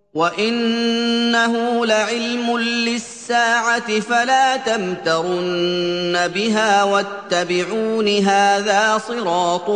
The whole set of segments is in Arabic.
وَإِنَّهُ لَعِلْمٌ لِّلسَّاعَةِ فَلَا تَمْتَرُنَّ بِهَا وَاتَّبِعُونِ هَٰذَا صِرَاطٌ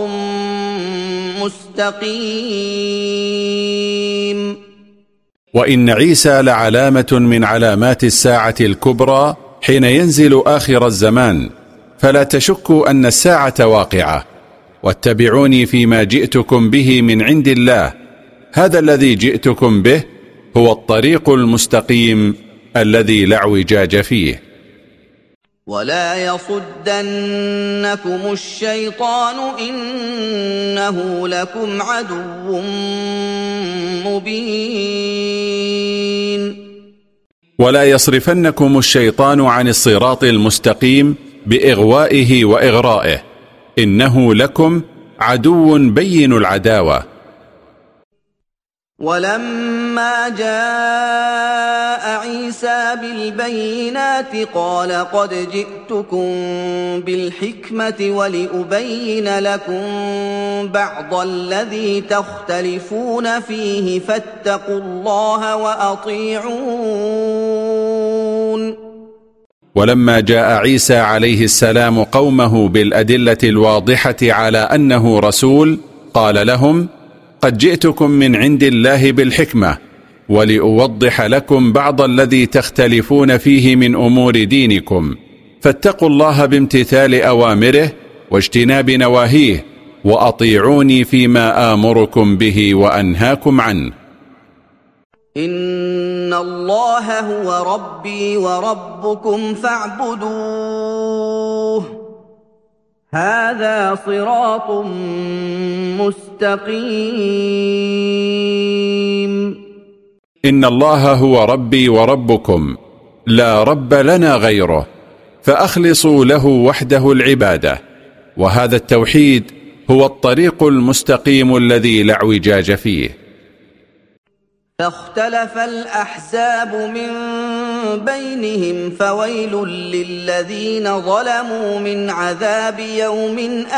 مُّسْتَقِيمٌ وإن عيسى لعلامة من علامات الساعة الكبرى حين ينزل آخر الزمان، فلا تشكوا أن الساعة واقعة. واتبعوني فيما جئتكم به من عند الله، هذا الذي جئتكم به هو الطريق المستقيم الذي لا اعوجاج فيه. ولا يصدنكم الشيطان إنه لكم عدو مبين. ولا يصرفنكم الشيطان عن الصراط المستقيم بإغوائه وإغرائه، إنه لكم عدو بين العداوة. ولما جاء عيسى بالبينات قال قد جئتكم بالحكمة ولأبين لكم بعض الذي تختلفون فيه فاتقوا الله وأطيعون. ولما جاء عيسى عليه السلام قومه بالأدلة الواضحة على أنه رسول قال لهم قد جئتكم من عند الله بالحكمة ولأوضح لكم بعض الذي تختلفون فيه من أمور دينكم، فاتقوا الله بامتثال أوامره واجتناب نواهيه وأطيعوني فيما آمركم به وأنهاكم عنه. إن الله هو ربي وربكم فاعبدوه هذا صراط مستقيم. إن الله هو ربي وربكم لا رب لنا غيره، فأخلصوا له وحده العبادة، وهذا التوحيد هو الطريق المستقيم الذي لا اعوجاج فيه. فاختلف الأحزاب من بينهم فويل للذين ظلموا من عذاب يوم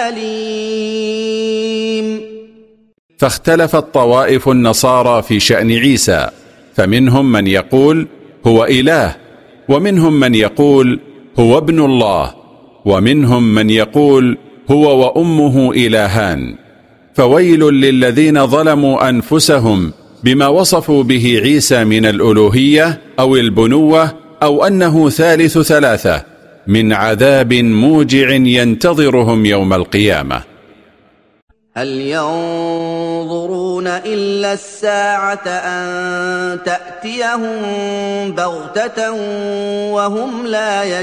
أليم. فاختلفت طوائف النصارى في شأن عيسى، فمنهم من يقول هو إله، ومنهم من يقول هو ابن الله، ومنهم من يقول هو وأمه إلهان. فويل للذين ظلموا أنفسهم بما وصفوا به عيسى من الألوهية أو البنوة أو أنه ثالث ثلاثة، من عذاب موجع ينتظرهم يوم القيامة. هل ينظرون إلا الساعة أن تأتيهم بغتة وهم لا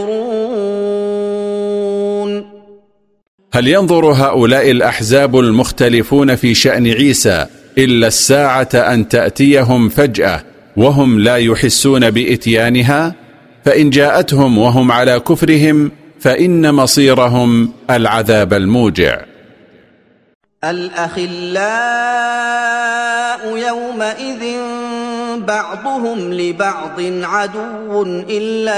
يشعرون. هل ينظر هؤلاء الأحزاب المختلفون في شأن عيسى إلا الساعة أن تأتيهم فجأة وهم لا يحسون بإتيانها؟ فإن جاءتهم وهم على كفرهم فإن مصيرهم العذاب الموجع. الأخلاء يومئذ بعضهم لبعض عدو إلا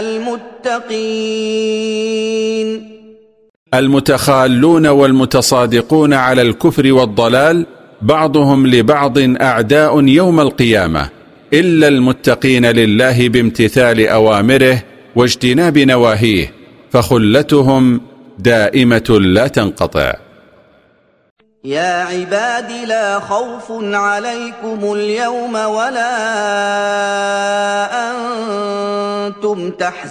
المتقين. المتخالون والمتصادقون على الكفر والضلال بعضهم لبعض أعداء يوم القيامة إلا المتقين لله بامتثال أوامره واجتناب نواهيه، فخلتهم دائمة لا تنقطع. يا عباد لا خوف عليكم اليوم ولا أنتم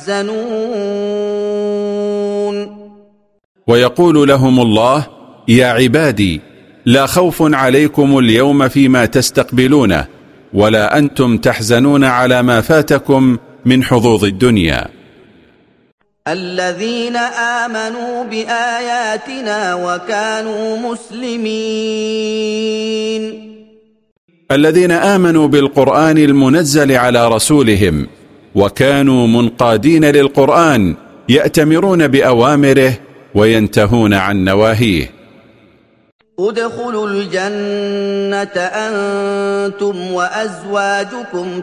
تحزنون. ويقول لهم الله يا عبادي لا خوف عليكم اليوم فيما تستقبلونه ولا أنتم تحزنون على ما فاتكم من حظوظ الدنيا. الذين آمنوا بآياتنا وكانوا مسلمين. الذين آمنوا بالقرآن المنزل على رسولهم وكانوا منقادين للقرآن يأتمرون بأوامره وينتهون عن نواهيه. ادخلوا الجنة أنتم وأزواجكم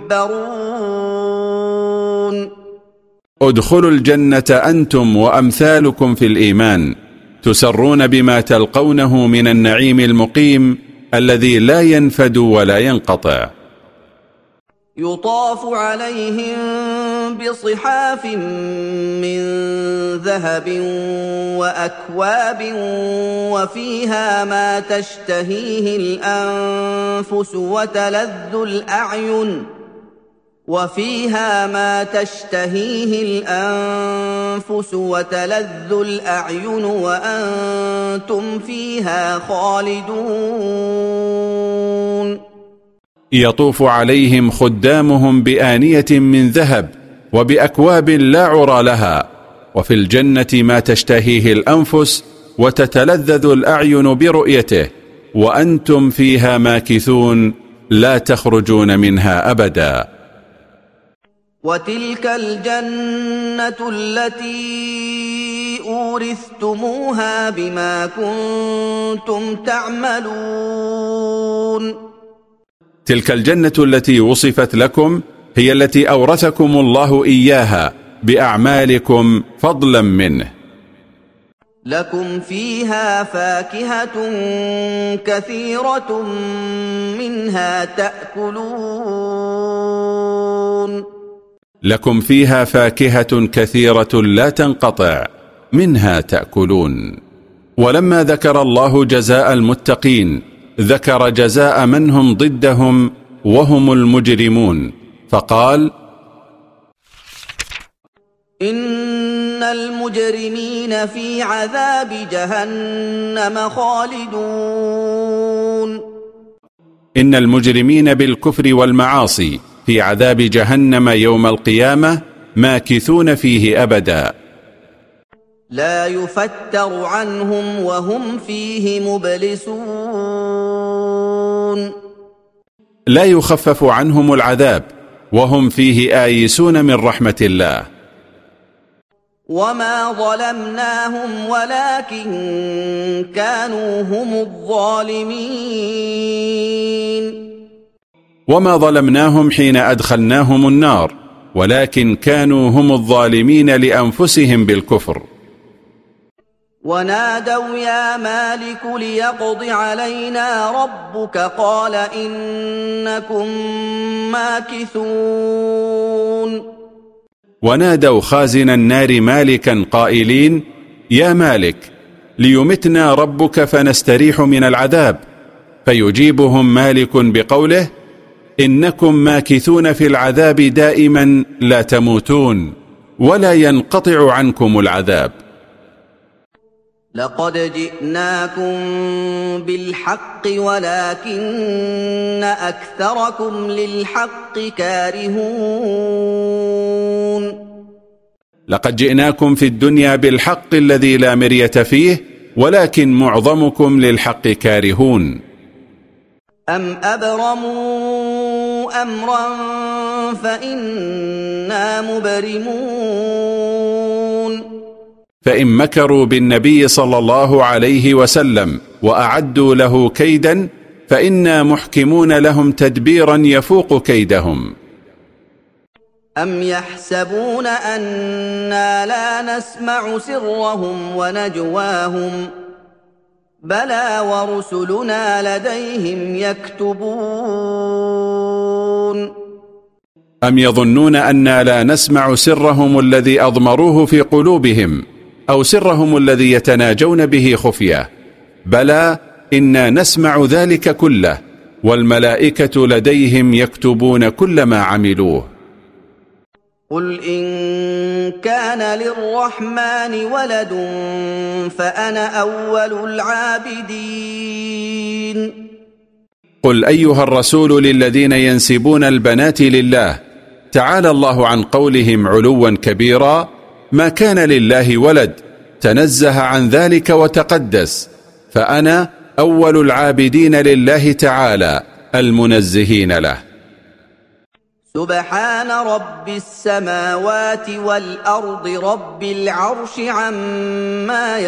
تحبرون. ادخلوا الجنة أنتم وأمثالكم في الإيمان تسرون بما تلقونه من النعيم المقيم الذي لا ينفد ولا ينقطع. يطاف عليهم بصحاف من ذهب وأكواب وفيها ما تشتهيه الأنفس وتلذ الأعين وأنتم فيها خالدون يطوف عليهم خدامهم بآنية من ذهب وبأكواب لا عرى لها، وفي الجنة ما تشتهيه الأنفس وتتلذذ الأعين برؤيته، وأنتم فيها ماكثون لا تخرجون منها أبدا. وتلك الجنة التي أورثتموها بما كنتم تعملون. تلك الجنة التي وصفت لكم هي التي أورثكم الله إياها بأعمالكم فضلا منه. لكم فيها فاكهة كثيرة منها تأكلون. لكم فيها فاكهة كثيرة لا تنقطع منها تأكلون. ولما ذكر الله جزاء المتقين ذكر جزاء من هم ضدهم وهم المجرمون، فقال: إن المجرمين في عذاب جهنم خالدون. إن المجرمين بالكفر والمعاصي في عذاب جهنم يوم القيامة ماكثون فيه أبدا، لا يفتر عنهم وهم فيه مبلسون. لا يخفف عنهم العذاب وهم فيه آيسون من رحمة الله. وما ظلمناهم ولكن كانوا هم الظالمين. وما ظلمناهم حين أدخلناهم النار، ولكن كانوا هم الظالمين لأنفسهم بالكفر. ونادوا يا مالك ليقض علينا ربك قال إنكم ماكثون. ونادوا خازن النار مالكا قائلين: يا مالك ليمتنا ربك فنستريح من العذاب، فيجيبهم مالك بقوله: إنكم ماكثون في العذاب دائما لا تموتون ولا ينقطع عنكم العذاب. لقد جئناكم بالحق ولكن أكثركم للحق كارهون. لقد جئناكم في الدنيا بالحق الذي لا مرية فيه، ولكن معظمكم للحق كارهون. أم أبرموا أمرا فإنا مبرمون. فإن مكروا بالنبي صلى الله عليه وسلم وأعدوا له كيدا فإنا محكمون لهم تدبيرا يفوق كيدهم. أم يحسبون أنا لا نسمع سرهم ونجواهم بلى ورسلنا لديهم يكتبون. أم يظنون أنا لا نسمع سرهم الذي أضمروه في قلوبهم أو سرهم الذي يتناجون به خفية؟ بلى إنا نسمع ذلك كله، والملائكة لديهم يكتبون كل ما عملوه. قل إن كان للرحمن ولد فأنا أول العابدين. قل أيها الرسول للذين ينسبون البنات لله: تعالى الله عن قولهم علوا كبيرا، ما كان لله ولد، تنزه عن ذلك وتقدس، فأنا أول العابدين لله تعالى المنزهين له. سبحان رب السماوات والأرض رب العرش عما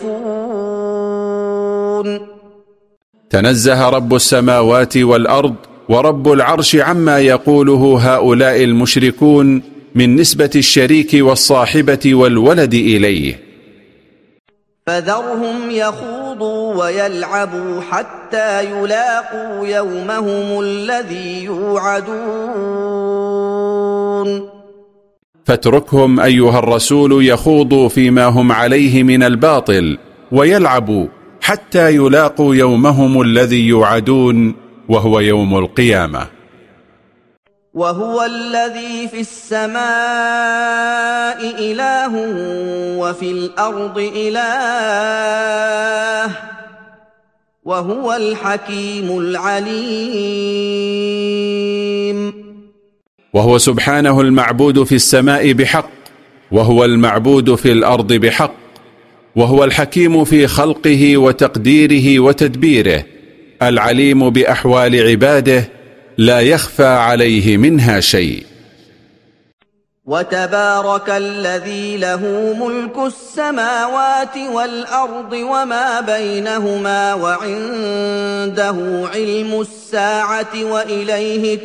يصفون. تنزه رب السماوات والأرض ورب العرش عما يقوله هؤلاء المشركون من نسبة الشريك والصاحبة والولد إليه. فذرهم يخوضوا يخوضوا ويلعبوا حتى يلاقوا يومهم الذي يوعدون. فاتركهم أيها الرسول يخوضوا فيما هم عليه من الباطل ويلعبوا حتى يلاقوا يومهم الذي يوعدون، وهو يوم القيامة. وهو الذي في السماء إله وفي الأرض إله وهو الحكيم العليم. وهو سبحانه المعبود في السماء بحق، وهو المعبود في الأرض بحق، وهو الحكيم في خلقه وتقديره وتدبيره، العليم بأحوال عباده، لا يخفى عليه منها شيء. وتبارك الذي له ملك السماوات والأرض وما بينهما وعنده علم الساعة وإليه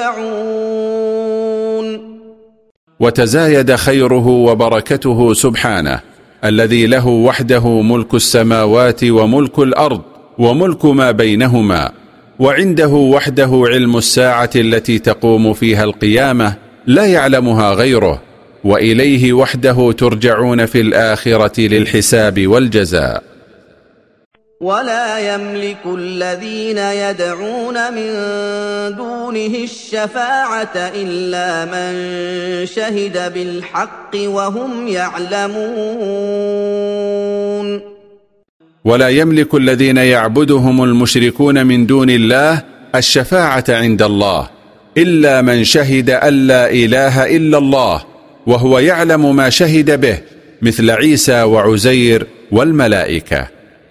ترجعون. وتزايد خيره وبركته سبحانه، الذي له وحده ملك السماوات وملك الأرض وملك ما بينهما، وعنده وحده علم الساعة التي تقوم فيها القيامة لا يعلمها غيره، وإليه وحده ترجعون في الآخرة للحساب والجزاء. ولا يملك الذين يدعون من دونه الشفاعة إلا من شهد بالحق وهم يعلمون. ولا يملك الذين يعبدهم المشركون من دون الله الشفاعة عند الله إلا من شهد أن لا إله إلا الله وهو يعلم ما شهد به، مثل عيسى وعزير والملائكة.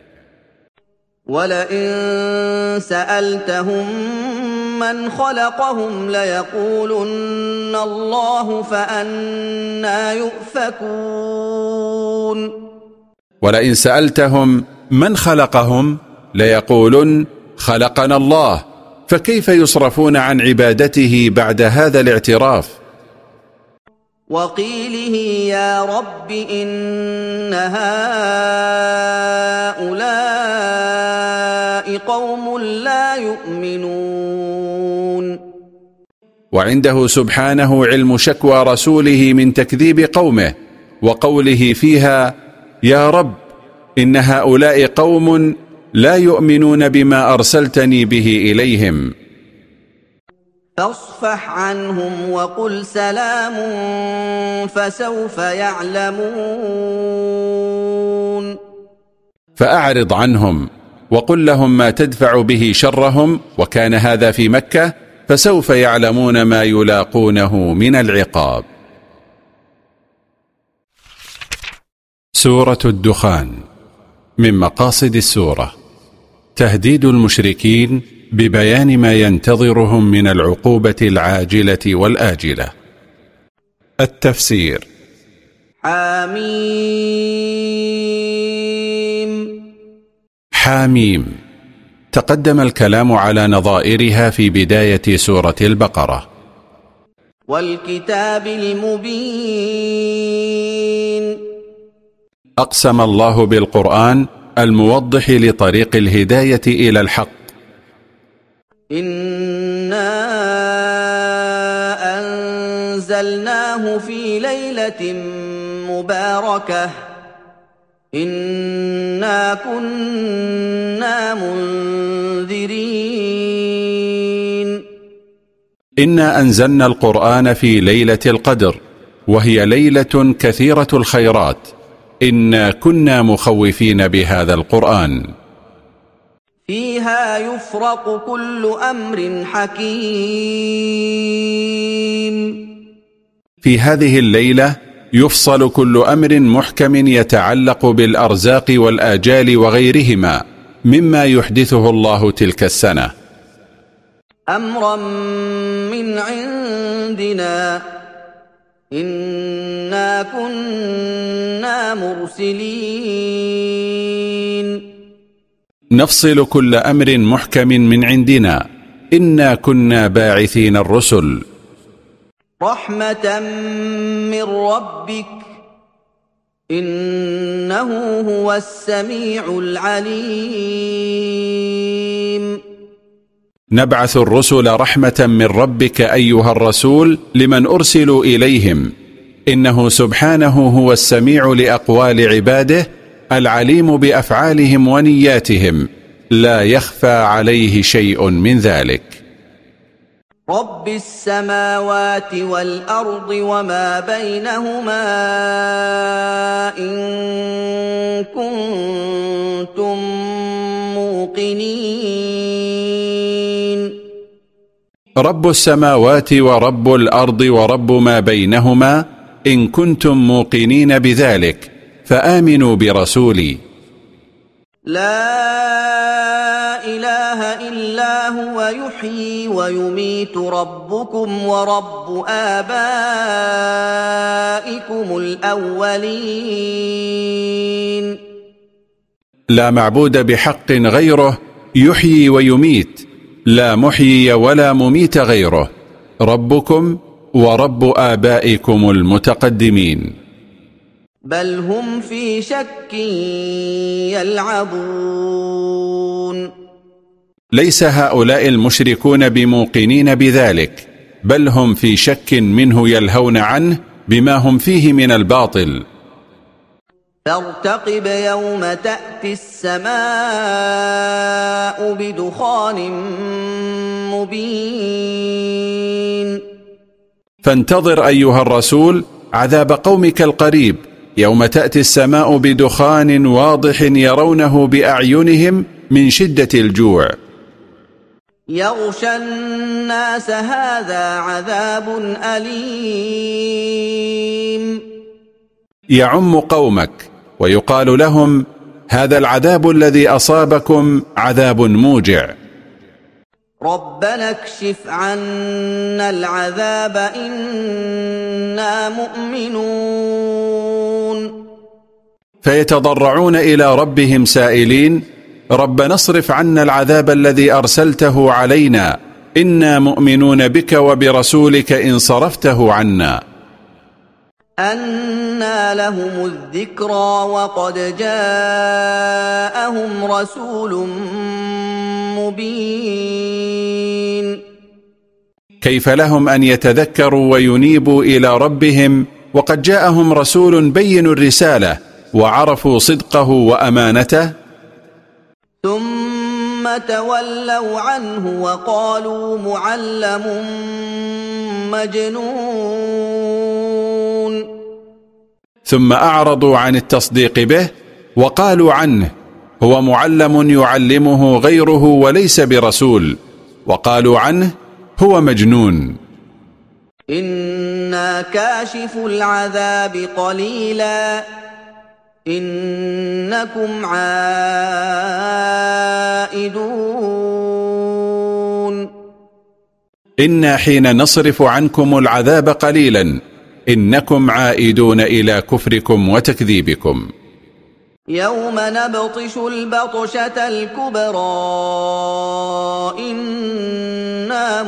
ولئن سألتهم من خلقهم ليقولن الله فأنى يؤفكون. ولئن سألتهم من خلقهم ليقولن خلقنا الله، فكيف يصرفون عن عبادته بعد هذا الاعتراف؟ وقيله يا رب إن هؤلاء قوم لا يؤمنون. وعنده سبحانه علم شكوى رسوله من تكذيب قومه، وقوله فيها يا رب إن هؤلاء قوم لا يؤمنون بما أرسلتني به إليهم. فاصفح عنهم وقل سلام فسوف يعلمون. فأعرض عنهم وقل لهم ما تدفع به شرهم، وكان هذا في مكة، فسوف يعلمون ما يلاقونه من العقاب. سورة الدخان. من مقاصد السورة تهديد المشركين ببيان ما ينتظرهم من العقوبة العاجلة والآجلة. التفسير. حميم. حميم تقدم الكلام على نظائرها في بداية سورة البقرة. والكتاب المبين. أقسم الله بالقرآن الموضح لطريق الهداية إلى الحق. إنا أنزلناه في ليلة مباركة إنا كنا منذرين. إنا أنزلنا القرآن في ليلة القدر، وهي ليلة كثيرة الخيرات. إنا كنا مخوفين بهذا القرآن. فيها يفرق كل أمر حكيم. في هذه الليلة يفصل كل أمر محكم يتعلق بالأرزاق والآجال وغيرهما مما يحدثه الله تلك السنة. أمرا من عندنا إنا كنا مرسلين. نفصل كل أمر محكم من عندنا، إنا كنا باعثين الرسل. رحمة من ربك إنه هو السميع العليم. نبعث الرسل رحمة من ربك أيها الرسول لمن أرسلوا إليهم، إنه سبحانه هو السميع لأقوال عباده العليم بأفعالهم ونياتهم، لا يخفى عليه شيء من ذلك. رب السماوات والأرض وما بينهما إن كنتم موقنين. رب السماوات ورب الأرض ورب ما بينهما إن كنتم موقنين بذلك، فآمنوا برسولي. لا إله إلا هو يحيي ويميت ربكم ورب آبائكم الأولين. لا معبود بحق غيره يحيي ويميت، لا محيي ولا مميت غيره، ربكم ورب آبائكم المتقدمين. بل هم في شك يلعبون. ليس هؤلاء المشركون بموقنين بذلك، بل هم في شك منه يلهون عنه بما هم فيه من الباطل. فارتقب يوم تأتي السماء بدخان مبين. فانتظر أيها الرسول عذاب قومك القريب يوم تأتي السماء بدخان واضح يرونه بأعينهم من شدة الجوع. يغشى الناس هذا عذاب أليم. يعم قومك ويقال لهم هذا العذاب الذي أصابكم عذاب موجع. ربنا اكشف عنا العذاب إنا مؤمنون. فيتضرعون إلى ربهم سائلين ربنا اصرف عنا العذاب الذي أرسلته علينا إنا مؤمنون بك وبرسولك إن صرفته عنا. أنى لهم الذكرى وقد جاءهم رسول مبين. كيف لهم أن يتذكروا وينيبوا إلى ربهم وقد جاءهم رسول بين الرسالة وعرفوا صدقه وأمانته؟ ثم تولوا عنه وقالوا معلم مجنون. ثم أعرضوا عن التصديق به وقالوا عنه هو معلم يعلمه غيره وليس برسول، وقالوا عنه هو مجنون. إنا كاشف العذاب قليلا إنكم عائدون. إنا حين نصرف عنكم العذاب قليلا إنكم عائدون إلى كفركم وتكذيبكم. يوم نبطش البطشة الكبرى إنا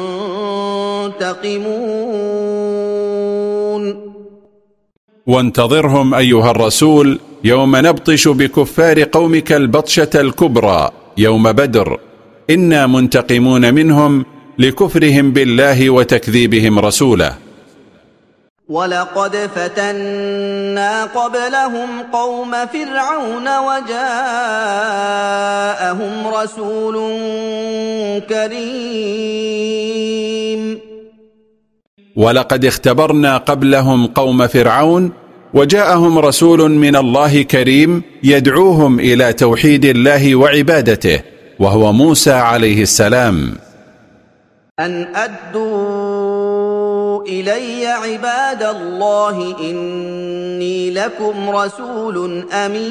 منتقمون. وانتظرهم أيها الرسول يوم نبطش بكفار قومك البطشة الكبرى يوم بدر، إنا منتقمون منهم لكفرهم بالله وتكذيبهم رسوله. ولقد فتنا قبلهم قوم فرعون وجاءهم رسول كريم. ولقد اختبرنا قبلهم قوم فرعون وجاءهم رسول من الله كريم يدعوهم إلى توحيد الله وعبادته، وهو موسى عليه السلام. أن أدوا إلي عباد الله إني لكم رسول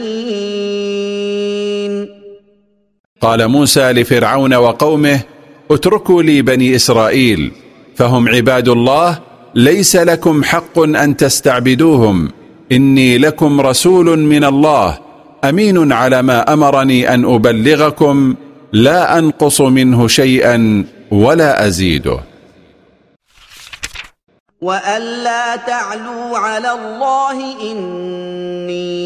أمين. قال موسى لفرعون وقومه اتركوا لي بني إسرائيل فهم عباد الله ليس لكم حق أن تستعبدوهم، إني لكم رسول من الله أمين على ما أمرني أن أبلغكم لا أنقص منه شيئا ولا أزيده. وألا تعلوا على الله إني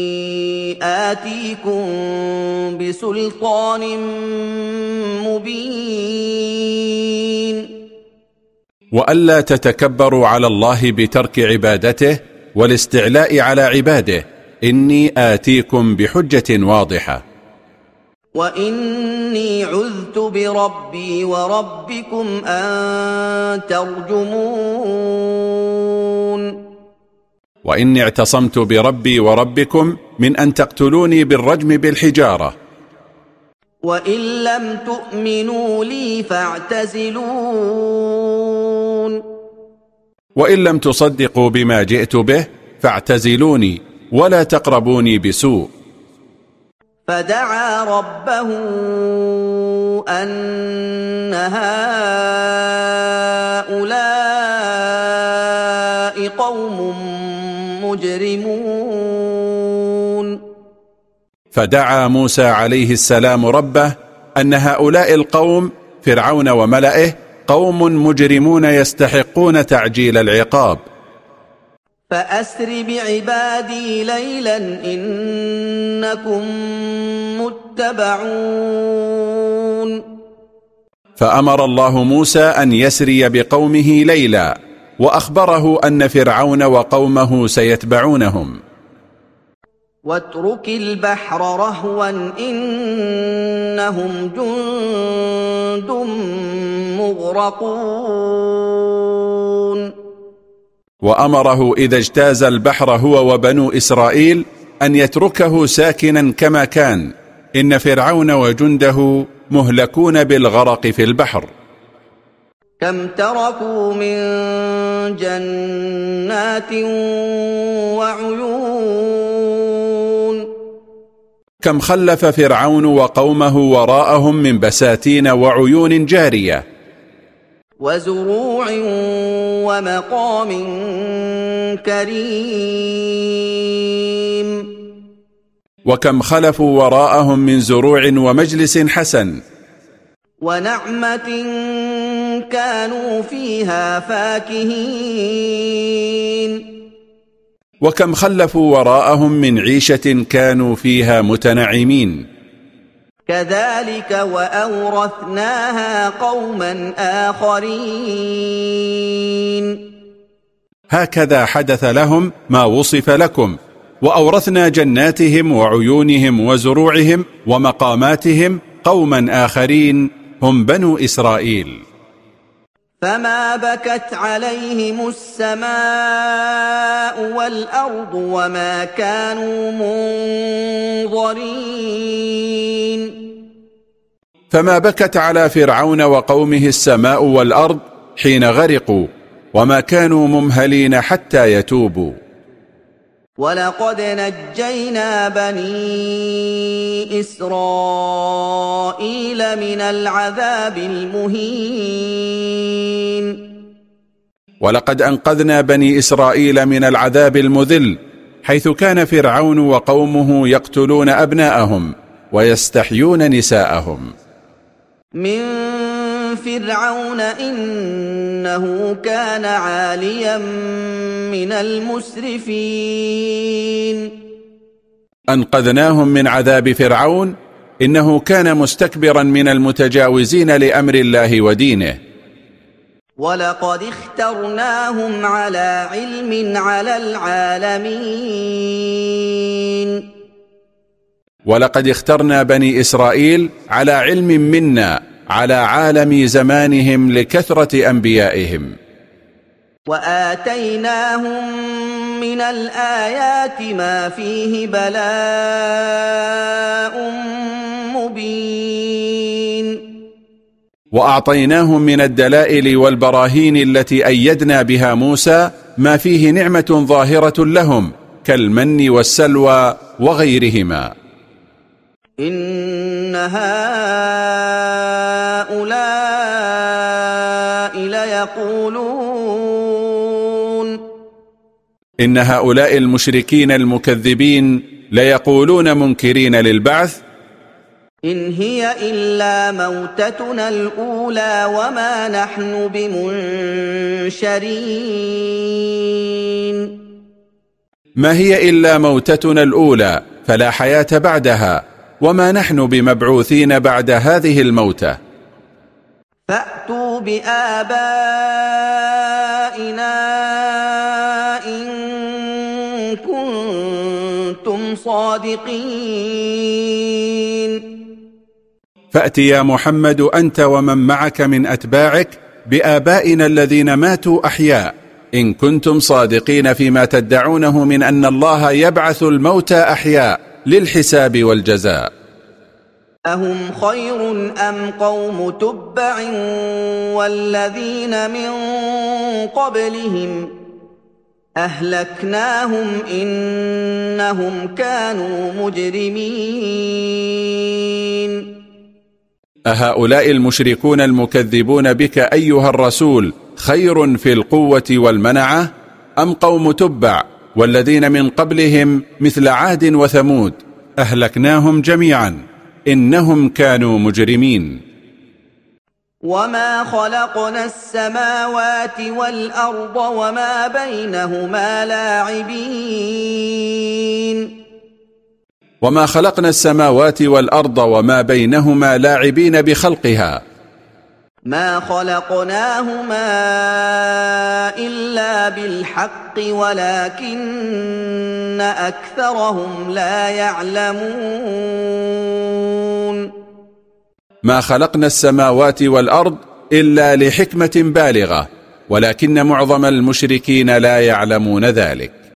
آتيكم بسلطان مبين وألا تتكبروا على الله بترك عبادته والاستعلاء على عباده، إني آتيكم بحجة واضحة. وإني عذت بربي وربكم أن ترجمون وإني اعتصمت بربي وربكم من أن تقتلوني بالرجم بالحجارة. وإن لم تؤمنوا لي فاعتزلون وإن لم تصدقوا بما جئت به فاعتزلوني ولا تقربوني بسوء. فدعا ربه أن هؤلاء قوم مجرمون فدعا موسى عليه السلام ربه أن هؤلاء القوم فرعون وملئه قوم مجرمون يستحقون تعجيل العقاب. فأسر بعبادي ليلا إنكم متبعون فأمر الله موسى أن يسري بقومه ليلا، وأخبره أن فرعون وقومه سيتبعونهم. واترك البحر رهوا إنهم جند مغرقون وأمره إذا اجتاز البحر هو وبنو إسرائيل أن يتركه ساكنا كما كان، إن فرعون وجنده مهلكون بالغرق في البحر. كم تركوا من جنات وعيون كم خلف فرعون وقومه وراءهم من بساتين وعيون جارية وزروع ومقام كريم وكم خلفوا وراءهم من زروع ومجلس حسن ونعمة كانوا فيها فاكهين وكم خلفوا وراءهم من عيشة كانوا فيها متنعمين. كذلك وأورثناها قوما آخرين هكذا حدث لهم ما وصف لكم، وأورثنا جناتهم وعيونهم وزروعهم ومقاماتهم قوما آخرين هم بنو إسرائيل. فما بكت عليهم السماء والأرض وما كانوا منظرين فما بكت على فرعون وقومه السماء والأرض حين غرقوا، وما كانوا ممهلين حتى يتوبوا. ولقد نجينا بني إسرائيل من العذاب المهين ولقد أنقذنا بني إسرائيل من العذاب المذل، حيث كان فرعون وقومه يقتلون أبناءهم ويستحيون نساءهم. من فرعون إنه كان عاليا من المسرفين أنقذناهم من عذاب فرعون، إنه كان مستكبرا من المتجاوزين لأمر الله ودينه. ولقد اخترناهم على علم على العالمين ولقد اخترنا بني إسرائيل على علم منا على عالم زمانهم لكثرة أنبيائهم. وآتيناهم من الآيات ما فيه بلاء مبين وأعطيناهم من الدلائل والبراهين التي أيدنا بها موسى ما فيه نعمة ظاهرة لهم كالمن والسلوى وغيرهما. إن هؤلاء ليقولون إن هؤلاء المشركين المكذبين ليقولون منكرين للبعث إن هي إلا موتتنا الأولى وما نحن بمنشرين ما هي إلا موتتنا الأولى فلا حياة بعدها وما نحن بمبعوثين بعد هذه الموتة. فأتوا بآبائنا إن كنتم صادقين. فأت يا محمد أنت ومن معك من أتباعك بآبائنا الذين ماتوا أحياء إن كنتم صادقين فيما تدعونه من أن الله يبعث الموتى أحياء للحساب والجزاء. أهم خير أم قوم تبع والذين من قبلهم أهلكناهم إنهم كانوا مجرمين. أهؤلاء المشركون المكذبون بك أيها الرسول خير في القوة والمنعة أم قوم تبع والذين من قبلهم مثل عاد وثمود أهلكناهم جميعا إنهم كانوا مجرمين. وما خلقنا السماوات والأرض وما بينهما لاعبين. وما خلقنا السماوات والأرض وما بينهما لاعبين بخلقها. ما خلقناهما إلا بالحق ولكن أكثرهم لا يعلمون. ما خلقنا السماوات والأرض إلا لحكمة بالغة ولكن معظم المشركين لا يعلمون ذلك.